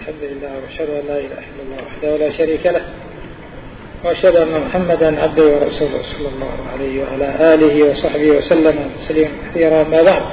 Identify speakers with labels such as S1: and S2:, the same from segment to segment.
S1: الحمد لله وأشهد أن لا إله إلا الله وحده لا شريك له وأشهد أن محمدا عبده ورسوله صلى الله عليه وعلى آله وصحبه وسلم تسليما كثيرا. ما بعد،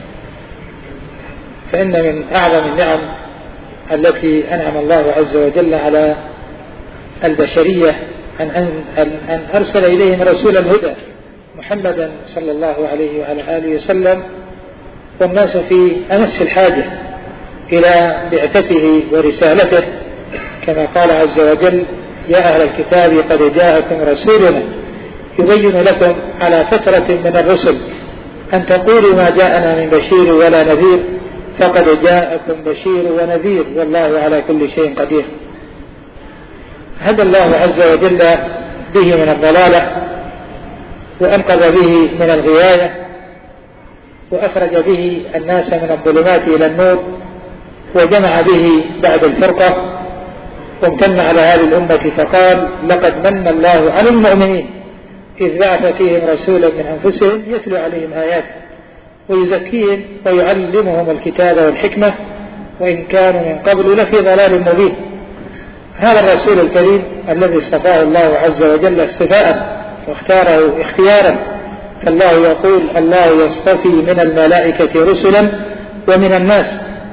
S1: فإن من أعظم النعم التي أنعم الله عز وجل على البشرية أن أرسل إليهم رسول الهدى محمدا صلى الله عليه وعلى آله وسلم، والناس في أمس الحاجة إلى بعثته ورسالته، كما قال عز وجل: يا أهل الكتاب قد جاءكم رسولنا يبين لكم على فترة من الرسل أن تقولوا ما جاءنا من بشير ولا نذير فقد جاءكم بشير ونذير والله على كل شيء قدير. هدى الله عز وجل به من الضلالة، وأنقذ به من الغواية، وأخرج به الناس من الظلمات إلى النور، وجمع به بعد الفرقة، وامتن على هذه الأمة فقال: لقد من الله على المؤمنين إذ بعث فيهم رسولا من أنفسهم يتلو عليهم آياته ويزكيهم ويعلمهم الكتاب والحكمة وإن كانوا من قبل لفي ضلال مبين. هذا الرسول الكريم الذي اصطفاه الله عز وجل اصطفاء واختاره اختيارا، فالله يقول: الله يصطفي من الملائكة رسلا ومن الناس.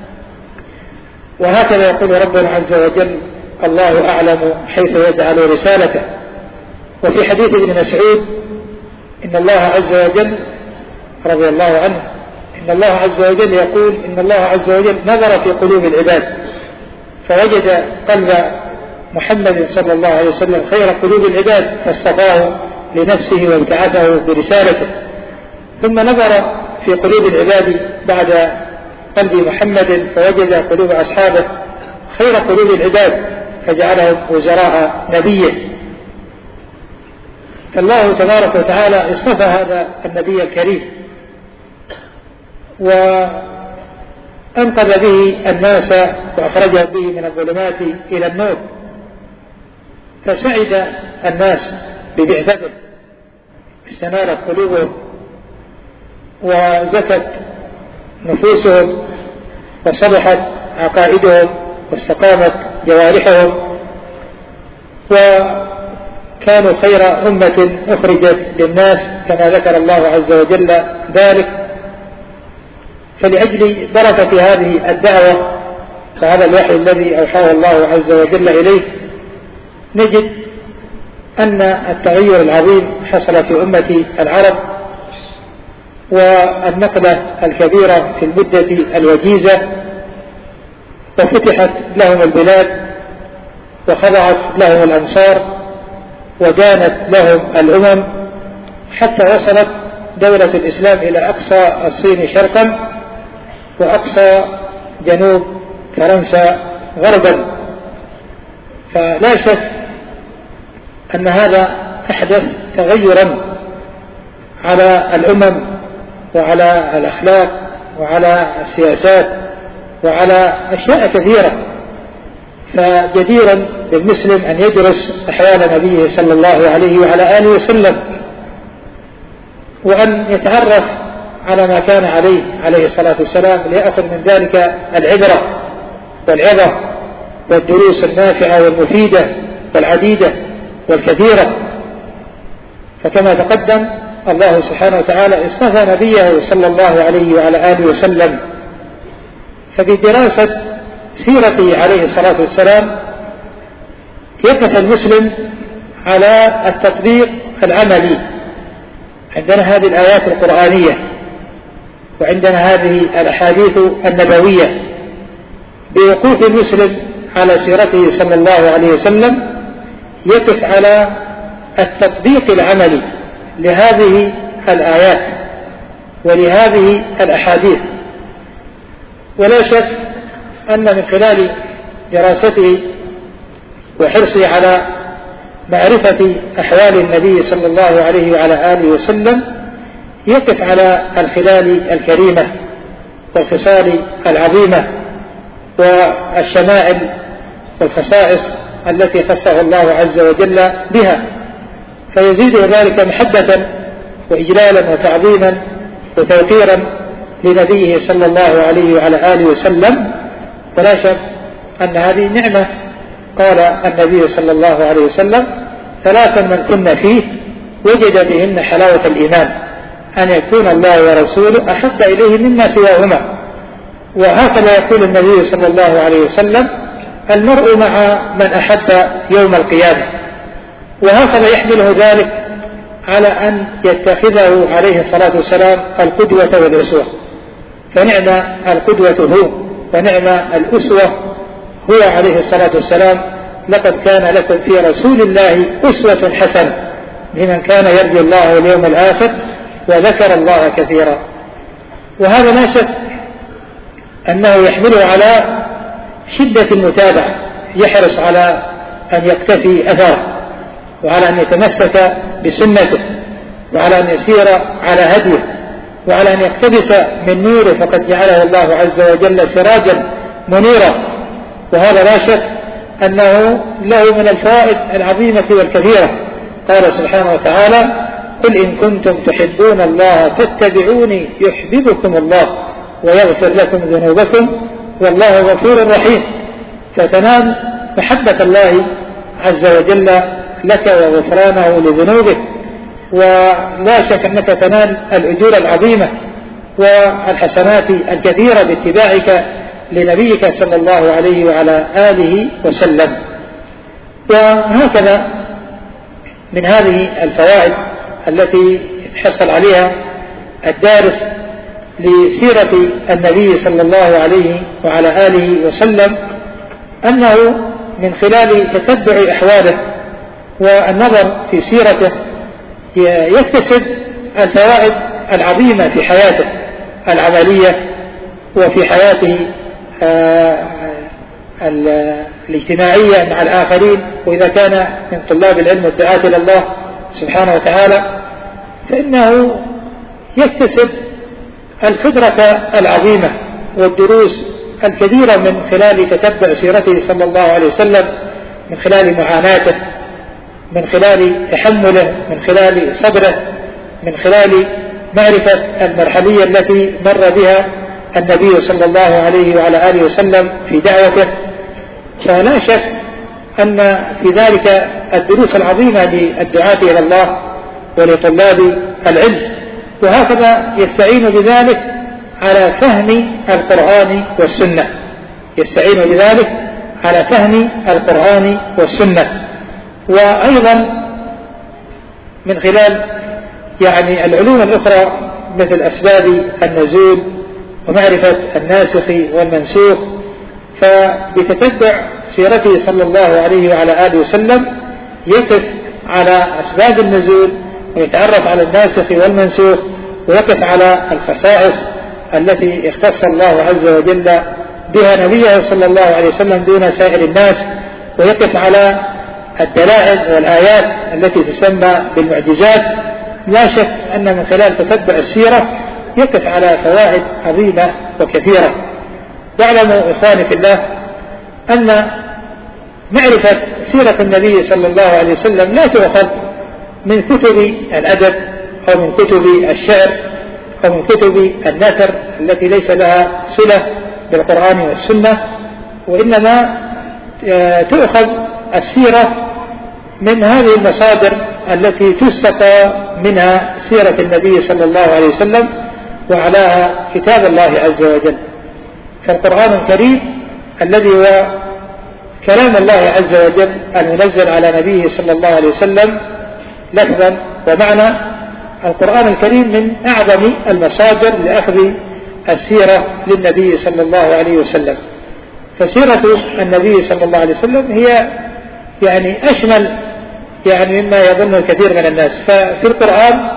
S1: وهكذا يقول ربنا عز وجل: الله أعلم حيث يجعل رسالته. وفي حديث ابن مسعود إن الله عز وجل رضي الله عنه إن الله عز وجل يقول: إن الله عز وجل نظر في قلوب العباد فوجد قلب محمد صلى الله عليه وسلم خير قلوب العباد فاصطفاه لنفسه وابتعثه برسالته، ثم نظر في قلوب العباد بعد قلب محمد فوجد قلوب أصحابه خير قلوب العباد فجعلهم وزراء نبيه. فالله تبارك وتعالى اصطفى هذا النبي الكريم وأنقذ به الناس وأخرجهم به من الظلمات إلى النور، فسعد الناس ببعثته، استنارت قلوبهم وزكت نفوسهم وصلحت عقائدهم واستقامت جوارحهم، وكانوا خير أمة أخرجت للناس كما ذكر الله عز وجل ذلك. فلأجل بركة هذه الدعوة وهذا الوحي الذي أوحاه الله عز وجل إليه نجد أن التغير العظيم حصل في أمة العرب، والنقلة الكبيرة في المدة الوجيزة، وفتحت لهم البلاد وخضعت لهم الأمصار ودانت لهم الأمم، حتى وصلت دولة الإسلام إلى أقصى الصين شرقا وأقصى جنوب فرنسا غربا. فلا شك أن هذا أحدث تغيرا على الأمم وعلى الأخلاق وعلى السياسات وعلى أشياء كثيرة، فجديرا بالمسلم أن يدرس أحوال نبيه صلى الله عليه وعلى آله وسلم، وأن يتعرف على ما كان عليه الصلاة والسلام، ليأخذ من ذلك العبرة والعظة والدروس النافعة والمفيدة والعديدة والكثيرة. فكما تقدم الله سبحانه وتعالى اصطفى نبيه صلى الله عليه وعلى آله وسلم، فبدراسة سيرته عليه الصلاة والسلام يقف المسلم على التطبيق العملي. عندنا هذه الآيات القرآنية وعندنا هذه الأحاديث النبوية، بوقوف المسلم على سيرته صلى الله عليه وسلم يقف على التطبيق العملي لهذه الآيات ولهذه الأحاديث. ولا شك أن من خلال دراسته وحرصه على معرفة أحوال النبي صلى الله عليه وعلى آله وسلم يقف على الخلال الكريمة والخصال العظيمة والشمائل والخصائص التي خصه الله عز وجل بها، فيزيد ذلك محبة وإجلالا وتعظيما وتوقيرا لنبيه صلى الله عليه وعلى آله وسلم. ولا شك أن هذه نعمة. قال النبي صلى الله عليه وسلم: 3 من كن فيه وجد بهن حلاوة الإيمان، أن يكون الله ورسوله أحب إليه مما سواهما. وهكذا يقول النبي صلى الله عليه وسلم: المرء مع من أحب يوم القيامة. وهكذا يحمله ذلك على أن يتخذه عليه الصلاة والسلام القدوة والأسوة. فنعم القدوة هو، ونعم الأسوة هو عليه الصلاة والسلام. لقد كان لكم في رسول الله أسوة حسنة لمن كان يرجو الله واليوم الآخر وذكر الله كثيرا. وهذا لا شك أنه يحمله على شدة المتابعة، يحرص على أن يقتفي أثره، وعلى أن يتمسك بسنته، وعلى أن يسير على هديه، وعلى أن يقتبس من نوره، فقد جعله الله عز وجل سراجا منيرا. وهذا لا شك أنه له من الفوائد العظيمة والكثيرة. قال سبحانه وتعالى: قل إن كنتم تحبون الله فاتبعوني يحببكم الله ويغفر لكم ذنوبكم والله غفور رحيم. فتنال محبة الله عز وجل لك وغفرانه لذنوبك، ولا شك أنك تنال الأجور العظيمة والحسنات الكثيرة باتباعك لنبيك صلى الله عليه وعلى آله وسلم. وهكذا من هذه الفوائد التي يتحصل عليها الدارس لسيرة النبي صلى الله عليه وعلى آله وسلم أنه من خلال تتبع أحواله والنظر في سيرته يكتسب الفوائد العظيمة في حياته العملية وفي حياته الاجتماعية مع الآخرين. وإذا كان من طلاب العلم والدعاة إلى الله سبحانه وتعالى فإنه يكتسب الخبرة العظيمة والدروس الكثيرة من خلال تتبع سيرته صلى الله عليه وسلم، من خلال معاناته، من خلال تحمله، من خلال صبره، من خلال معرفة المرحلية التي مر بها النبي صلى الله عليه وعلى آله وسلم في دعوته. فلا شك أن في ذلك الدروس العظيمة للدعاة إلى الله ولطلاب العلم. وهكذا يستعين بذلك على فهم القرآن والسنة، يستعين بذلك على فهم القرآن والسنة. وأيضا من خلال العلوم الأخرى مثل أسباب النزول ومعرفة الناسخ والمنسوخ. فبتتبع سيرته صلى الله عليه وعلى آله وسلم يقف على أسباب النزول ويتعرف على الناسخ والمنسوخ، ويقف على الخصائص التي اختص الله عز وجل بها نبيه صلى الله عليه وسلم دون سائر الناس، ويقف على الدلائل والآيات التي تسمى بالمعجزات. لا شك أن من خلال تتبع السيرة يقف على فوائد عظيمة وكثيرة. واعلموا إخواني في الله أن معرفة سيرة النبي صلى الله عليه وسلم لا تؤخذ من كتب الأدب أو من كتب الشعر أو من كتب النثر التي ليس لها صلة بالقرآن والسنة، وإنما تؤخذ السيرة من هذه المصادر التي تستقى منها سيرة النبي صلى الله عليه وسلم وعلاها كتاب الله عز وجل. فالقرآن الكريم الذي هو كلام الله عز وجل المنزل على نبيه صلى الله عليه وسلم لفظا ومعنى، القرآن الكريم من أعظم المصادر لأخذ السيرة للنبي صلى الله عليه وسلم. فسيرة النبي صلى الله عليه وسلم هي أشمل مما يظن الكثير من الناس. ففي القرآن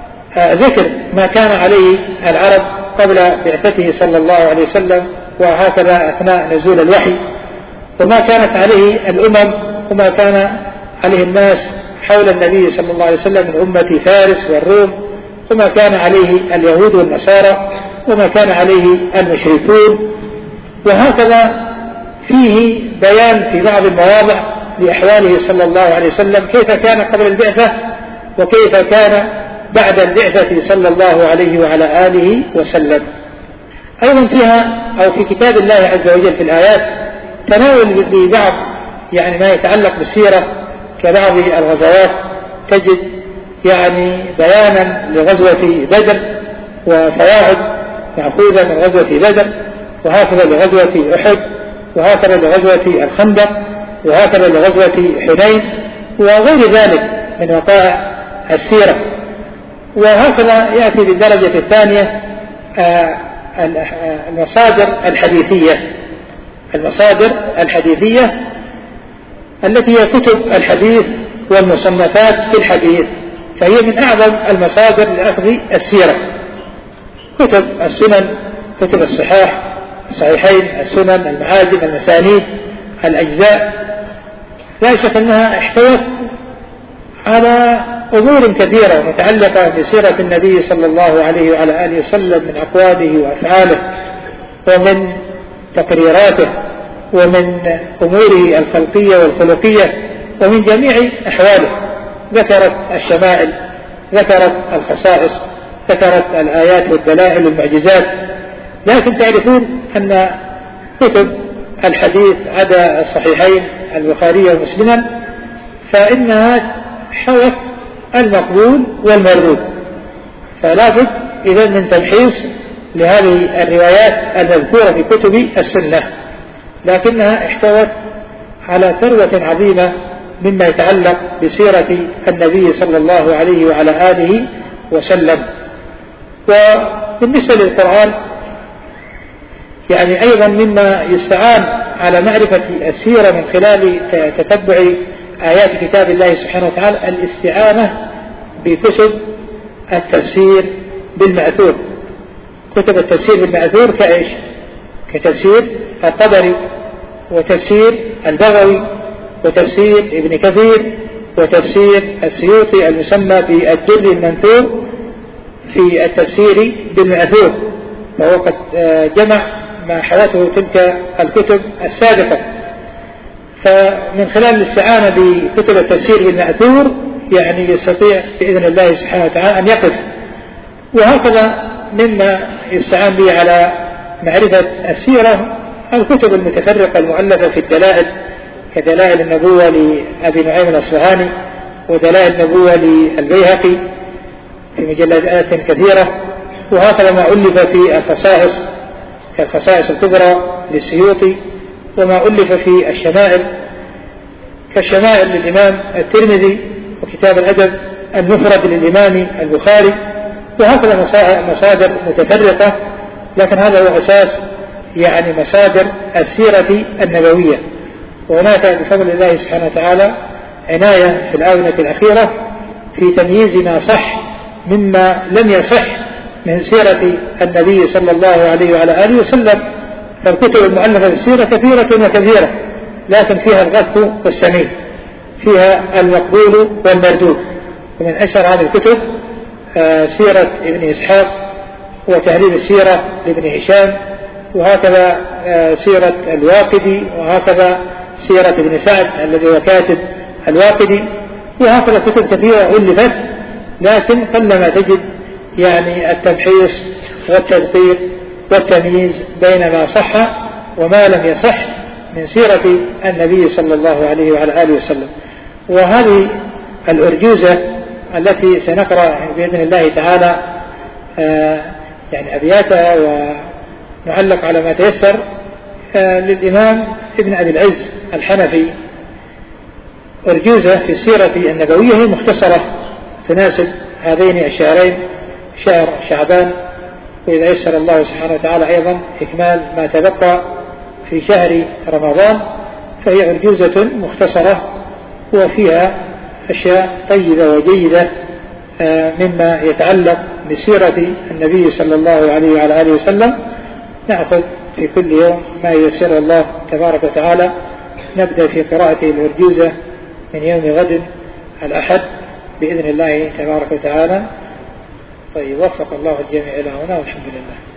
S1: ذكر ما كان عليه العرب قبل بعثته صلى الله عليه وسلم، وهكذا أثناء نزول الوحي، وما كانت عليه الأمم وما كان عليه الناس حول النبي صلى الله عليه وسلم من أمة فارس والروم، وما كان عليه اليهود والنصارى، وما كان عليه المشركون. وهكذا فيه بيان في بعض المواضع لأحواله صلى الله عليه وسلم، كيف كان قبل البعثة وكيف كان بعد البعثة صلى الله عليه وعلى آله وسلم. أيضا فيها أو في كتاب الله عز وجل في الآيات التناول ببعض يعني ما يتعلق بالسيرة كبعض الغزوات تجد يعني بيانا لغزوة بدر وفواعد مأخوذة من غزوة بدر، وهكذا لغزوة أحد، وهكذا لغزوة الخندق، وهكذا لغزوة حنين وغير ذلك من وقائع السيرة. وهكذا يأتي بالدرجة الثانية المصادر الحديثية التي هي كتب الحديث والمصنفات في الحديث، فهي من أعظم المصادر لأخذ السيرة. كتب السنن، كتب الصحيحين، السنن، المعاجم، المسانيد، الأجزاء، لا شك أنها احتوت على أمور كثيرة متعلقة بسيرة النبي صلى الله عليه وعلى آله وسلم من أقواله وأفعاله ومن تقريراته ومن أموره الخلقية والخلقية ومن جميع أحواله. ذكرت الشمائل، ذكرت الخصائص، ذكرت الآيات والدلائل والمعجزات. لكن تعرفون أن كتب الحديث عدا الصحيحين البخاري ومسلما فإنها حوت المقبول والمردود، فلا بد إذن من تمحيص لهذه الروايات المذكورة في كتب السنة، لكنها احتوت على ثروة عظيمة مما يتعلق بسيرة النبي صلى الله عليه وعلى آله وسلم. وبالنسبة للقرآن يعني أيضا مما يستعان على معرفة السيرة من خلال تتبع آيات كتاب الله سبحانه وتعالى الاستعانة بكتب التفسير بالمأثور. كتب التفسير بالمأثور كإيش؟ كتفسير الطبري، وتفسير البغوي، وتفسير ابن كثير، وتفسير السيوطي المسمى بالدر المنثور في التفسير بالمأثور، وهو قد جمع ما حوته تلك الكتب السابقة. فمن خلال الاستعانة بكتب التفسير بالمأثور يعني يستطيع بإذن الله سبحانه وتعالى أن يقف. وهكذا مما يستعان به على معرفة السيرة الكتب المتفرقة المؤلفة في الدلائل كدلائل النبوة لأبي نعيم الأصفهاني، ودلائل النبوة للبيهقي في مجلدات كثيرة، وهكذا ما ألف في الخصائص كالخصائص الكبرى للسيوطي، وما ألف في الشمائل كالشمائل للإمام الترمذي، وكتاب الأدب المفرد للإمام البخاري، وهكذا مصادر متفرقة. لكن هذا هو أساس يعني مصادر السيرة النبوية. وهناك بفضل الله سبحانه وتعالى عناية في الآونة الأخيرة في تمييز ما صح مما لم يصح من سيرة النبي صلى الله عليه وعلى آله وسلم. فالكتب المؤلفة في السيرة كثيرة، لكن فيها الغث والسمين، فيها المقبول والمردود. ومن أشهر هذه الكتب سيرة ابن إسحاق، وتهذيب السيرة لابن هشام، وهكذا سيرة الواقدي، وهكذا سيرة ابن سعد الذي هو كاتب الواقدي، وهكذا كتب كثيرة ألفت، لكن قلما تجد يعني التمحيص والتدقيق والتمييز بين ما صح وما لم يصح من سيرة النبي صلى الله عليه وعلى آله وسلم. وهذه الأرجوزة التي سنقرأ بإذن الله تعالى يعني أبياتها ونعلق على ما تيسر للإمام ابن أبي العز الحنفي، أرجوزة في السيرة النبوية هي مختصرة تناسب هذين الشهرين، شهر شعبان، وإذا يسر الله سبحانه وتعالى أيضا إكمال ما تبقى في شهر رمضان، فهي أرجوزة مختصرة وفيها أشياء طيبة وجيدة مما يتعلق بسيرة النبي صلى الله عليه وعلى آله وسلم. نأخذ في كل يوم ما ييسر الله تبارك وتعالى. نبدأ في قراءة الأرجوزة من يوم غد الأحد بإذن الله تبارك وتعالى. طيب، وفق الله الجميع إلى هنا، والحمد لله.